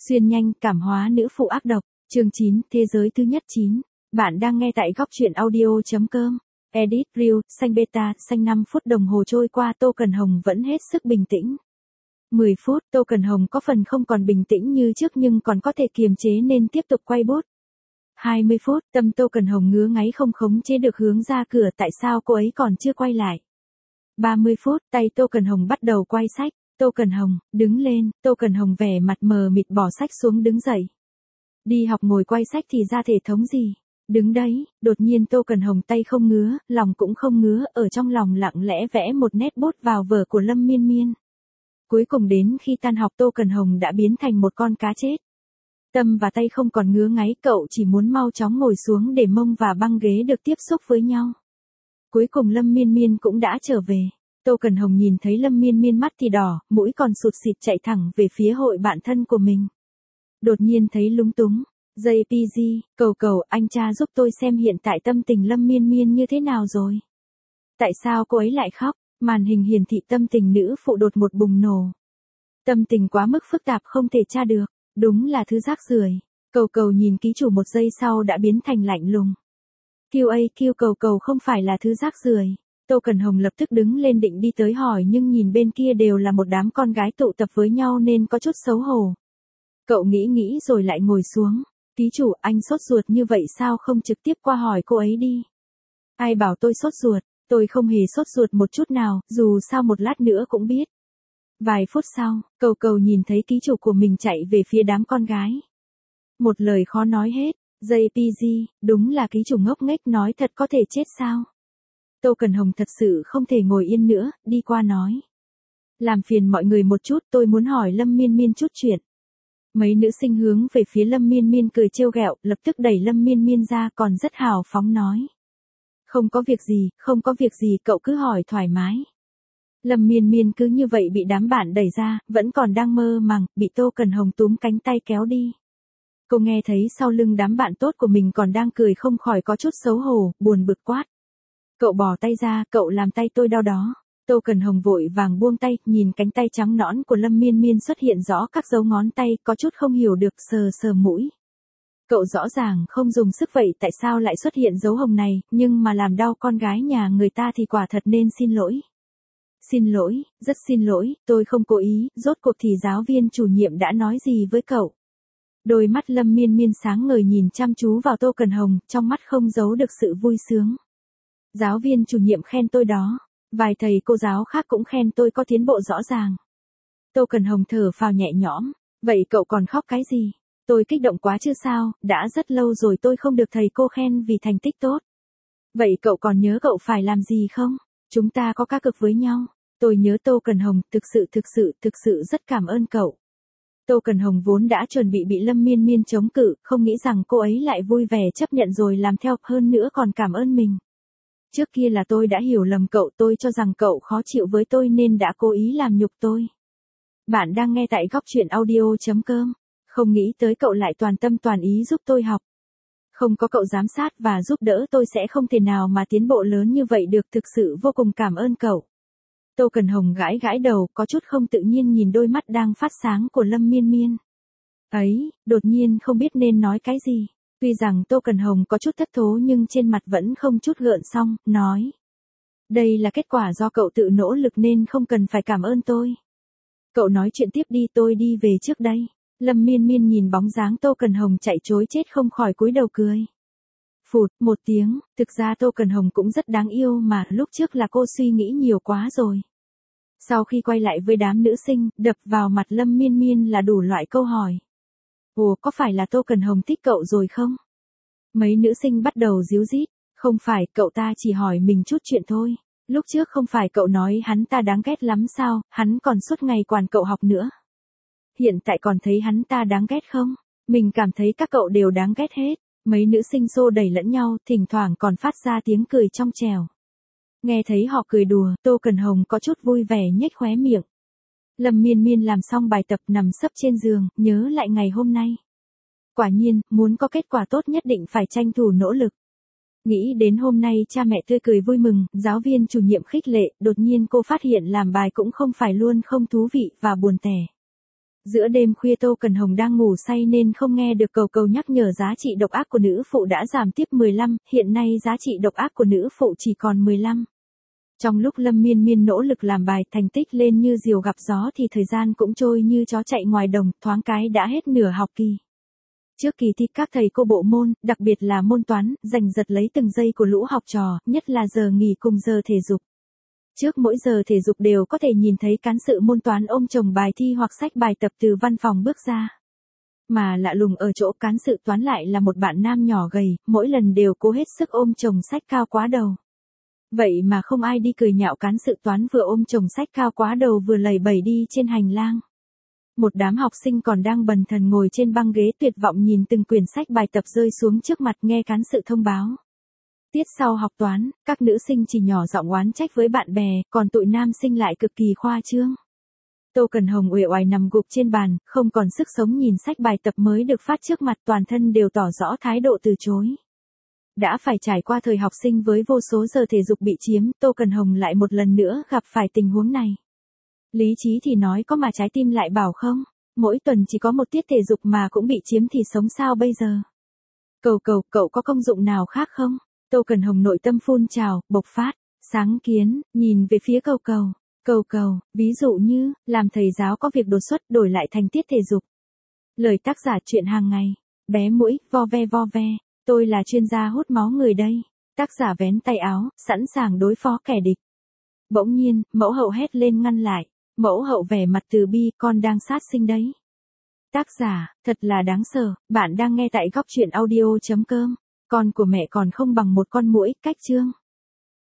Xuyên nhanh, cảm hóa nữ phụ ác độc, chương 9, thế giới thứ nhất 9. Bạn đang nghe tại góc truyện audio.com. Edit Reel, xanh beta, xanh 5 phút đồng hồ trôi qua Tô Cần Hồng vẫn hết sức bình tĩnh. 10 phút, Tô Cần Hồng có phần không còn bình tĩnh như trước nhưng còn có thể kiềm chế nên tiếp tục quay bút. 20 phút, tâm Tô Cần Hồng ngứa ngáy không khống chế được hướng ra cửa, tại sao cô ấy còn chưa quay lại. 30 phút, tay Tô Cần Hồng bắt đầu quay sách. Tô Cần Hồng, đứng lên. Tô Cần Hồng vẻ mặt mờ mịt bỏ sách xuống đứng dậy. Đi học ngồi quay sách thì ra thể thống gì. Đứng đấy, đột nhiên Tô Cần Hồng tay không ngứa, lòng cũng không ngứa, ở trong lòng lặng lẽ vẽ một nét bút vào vở của Lâm Miên Miên. Cuối cùng đến khi tan học Tô Cần Hồng đã biến thành một con cá chết. Tâm và tay không còn ngứa ngáy, cậu chỉ muốn mau chóng ngồi xuống để mông và băng ghế được tiếp xúc với nhau. Cuối cùng Lâm Miên Miên cũng đã trở về. Tô Cần Hồng nhìn thấy Lâm Miên Miên mắt thì đỏ, mũi còn sụt sịt chạy thẳng về phía hội bạn thân của mình. Đột nhiên thấy lúng túng. JPG, cầu anh cha giúp tôi xem hiện tại tâm tình Lâm Miên Miên như thế nào rồi. Tại sao cô ấy lại khóc? Màn hình hiển thị tâm tình nữ phụ đột một bùng nổ. Tâm tình quá mức phức tạp không thể tra được, đúng là thứ rác rưởi. Cầu nhìn ký chủ một giây sau đã biến thành lạnh lùng. QA cầu không phải là thứ rác rưởi. Tô Cần Hồng lập tức đứng lên định đi tới hỏi nhưng nhìn bên kia đều là một đám con gái tụ tập với nhau nên có chút xấu hổ. Cậu nghĩ rồi lại ngồi xuống. Ký chủ, anh sốt ruột như vậy sao không trực tiếp qua hỏi cô ấy đi. Ai bảo tôi sốt ruột, tôi không hề sốt ruột một chút nào, dù sao một lát nữa cũng biết. Vài phút sau, cầu nhìn thấy ký chủ của mình chạy về phía đám con gái. Một lời khó nói hết, JPG, đúng là ký chủ ngốc nghếch nói thật có thể chết sao. Tô Cần Hồng thật sự không thể ngồi yên nữa, đi qua nói. Làm phiền mọi người một chút, tôi muốn hỏi Lâm Miên Miên chút chuyện. Mấy nữ sinh hướng về phía Lâm Miên Miên cười trêu ghẹo, lập tức đẩy Lâm Miên Miên ra còn rất hào phóng nói. Không có việc gì, cậu cứ hỏi thoải mái. Lâm Miên Miên cứ như vậy bị đám bạn đẩy ra, vẫn còn đang mơ màng, bị Tô Cần Hồng túm cánh tay kéo đi. Cô nghe thấy sau lưng đám bạn tốt của mình còn đang cười không khỏi có chút xấu hổ, buồn bực quát. Cậu bỏ tay ra, cậu làm tay tôi đau đó. Tô Cần Hồng vội vàng buông tay, nhìn cánh tay trắng nõn của Lâm Miên Miên xuất hiện rõ các dấu ngón tay, có chút không hiểu được, sờ mũi. Cậu rõ ràng không dùng sức vậy tại sao lại xuất hiện dấu hồng này, nhưng mà làm đau con gái nhà người ta thì quả thật nên xin lỗi. Xin lỗi, rất xin lỗi, tôi không cố ý, rốt cuộc thì giáo viên chủ nhiệm đã nói gì với cậu. Đôi mắt Lâm Miên Miên sáng ngời nhìn chăm chú vào Tô Cần Hồng, trong mắt không giấu được sự vui sướng. Giáo viên chủ nhiệm khen tôi đó. Vài thầy cô giáo khác cũng khen tôi có tiến bộ rõ ràng. Tô Cần Hồng thở phào nhẹ nhõm. Vậy cậu còn khóc cái gì? Tôi kích động quá chứ sao, đã rất lâu rồi tôi không được thầy cô khen vì thành tích tốt. Vậy cậu còn nhớ cậu phải làm gì không? Chúng ta có cá cược với nhau. Tôi nhớ Tô Cần Hồng, thực sự rất cảm ơn cậu. Tô Cần Hồng vốn đã chuẩn bị Lâm Miên Miên chống cự, không nghĩ rằng cô ấy lại vui vẻ chấp nhận rồi làm theo, hơn nữa còn cảm ơn mình. Trước kia là tôi đã hiểu lầm cậu, tôi cho rằng cậu khó chịu với tôi nên đã cố ý làm nhục tôi. Bạn đang nghe tại góc truyện audio.com. Không nghĩ tới cậu lại toàn tâm toàn ý giúp tôi học. Không có cậu giám sát và giúp đỡ tôi sẽ không thể nào mà tiến bộ lớn như vậy được, thực sự vô cùng cảm ơn cậu. Tô Cần Hồng gãi đầu, có chút không tự nhiên nhìn đôi mắt đang phát sáng của Lâm Miên Miên. Ấy, đột nhiên không biết nên nói cái gì. Tuy rằng Tô Cần Hồng có chút thất thố nhưng trên mặt vẫn không chút gợn sóng, nói. Đây là kết quả do cậu tự nỗ lực nên không cần phải cảm ơn tôi. Cậu nói chuyện tiếp đi, tôi đi về trước đây. Lâm Miên Miên nhìn bóng dáng Tô Cần Hồng chạy trối chết không khỏi cúi đầu cười. Phụt, một tiếng, thực ra Tô Cần Hồng cũng rất đáng yêu mà, lúc trước là cô suy nghĩ nhiều quá rồi. Sau khi quay lại với đám nữ sinh, đập vào mặt Lâm Miên Miên là đủ loại câu hỏi. Ồ, có phải là Tô Cần Hồng thích cậu rồi không? Mấy nữ sinh bắt đầu díu dít. Không phải, cậu ta chỉ hỏi mình chút chuyện thôi. Lúc trước không phải cậu nói hắn ta đáng ghét lắm sao, hắn còn suốt ngày quản cậu học nữa. Hiện tại còn thấy hắn ta đáng ghét không? Mình cảm thấy các cậu đều đáng ghét hết. Mấy nữ sinh xô đẩy lẫn nhau, thỉnh thoảng còn phát ra tiếng cười trong trẻo. Nghe thấy họ cười đùa, Tô Cần Hồng có chút vui vẻ nhếch khóe miệng. Lâm Miên Miên làm xong bài tập nằm sấp trên giường, nhớ lại ngày hôm nay. Quả nhiên, muốn có kết quả tốt nhất định phải tranh thủ nỗ lực. Nghĩ đến hôm nay cha mẹ tươi cười vui mừng, giáo viên chủ nhiệm khích lệ, đột nhiên cô phát hiện làm bài cũng không phải luôn không thú vị và buồn tẻ. Giữa đêm khuya Tô Cần Hồng đang ngủ say nên không nghe được cầu cầu nhắc nhở giá trị độc ác của nữ phụ đã giảm tiếp 15, hiện nay giá trị độc ác của nữ phụ chỉ còn 15. Trong lúc Lâm Miên Miên nỗ lực làm bài thành tích lên như diều gặp gió thì thời gian cũng trôi như chó chạy ngoài đồng, thoáng cái đã hết nửa học kỳ. Trước kỳ thi các thầy cô bộ môn, đặc biệt là môn toán, giành giật lấy từng giây của lũ học trò, nhất là giờ nghỉ cùng giờ thể dục. Trước mỗi giờ thể dục đều có thể nhìn thấy cán sự môn toán ôm chồng bài thi hoặc sách bài tập từ văn phòng bước ra. Mà lạ lùng ở chỗ cán sự toán lại là một bạn nam nhỏ gầy, mỗi lần đều cố hết sức ôm chồng sách cao quá đầu. Vậy mà không ai đi cười nhạo cán sự toán vừa ôm chồng sách cao quá đầu vừa lầy bẩy đi trên hành lang. Một đám học sinh còn đang bần thần ngồi trên băng ghế tuyệt vọng nhìn từng quyển sách bài tập rơi xuống trước mặt nghe cán sự thông báo. Tiết sau học toán, các nữ sinh chỉ nhỏ giọng oán trách với bạn bè, còn tụi nam sinh lại cực kỳ khoa trương. Tô Cần Hồng uể oải nằm gục trên bàn, không còn sức sống nhìn sách bài tập mới được phát trước mặt, toàn thân đều tỏ rõ thái độ từ chối. Đã phải trải qua thời học sinh với vô số giờ thể dục bị chiếm, Tô Cần Hồng lại một lần nữa gặp phải tình huống này. Lý trí thì nói có mà trái tim lại bảo không, mỗi tuần chỉ có một tiết thể dục mà cũng bị chiếm thì sống sao bây giờ. Cầu cầu, cậu có công dụng nào khác không? Tô Cần Hồng nội tâm phun trào, bộc phát, sáng kiến, nhìn về phía cầu cầu. Cầu cầu, ví dụ như, làm thầy giáo có việc đột xuất đổi lại thành tiết thể dục. Lời tác giả chuyện hàng ngày, bé mũi, vo ve, tôi là chuyên gia hút máu người đây. Tác giả vén tay áo, sẵn sàng đối phó kẻ địch. Bỗng nhiên, mẫu hậu hét lên ngăn lại. Mẫu hậu vẻ mặt từ bi, con đang sát sinh đấy. Tác giả, thật là đáng sợ, bạn đang nghe tại góc truyện audio.com. Con của mẹ còn không bằng một con muỗi, cách chương.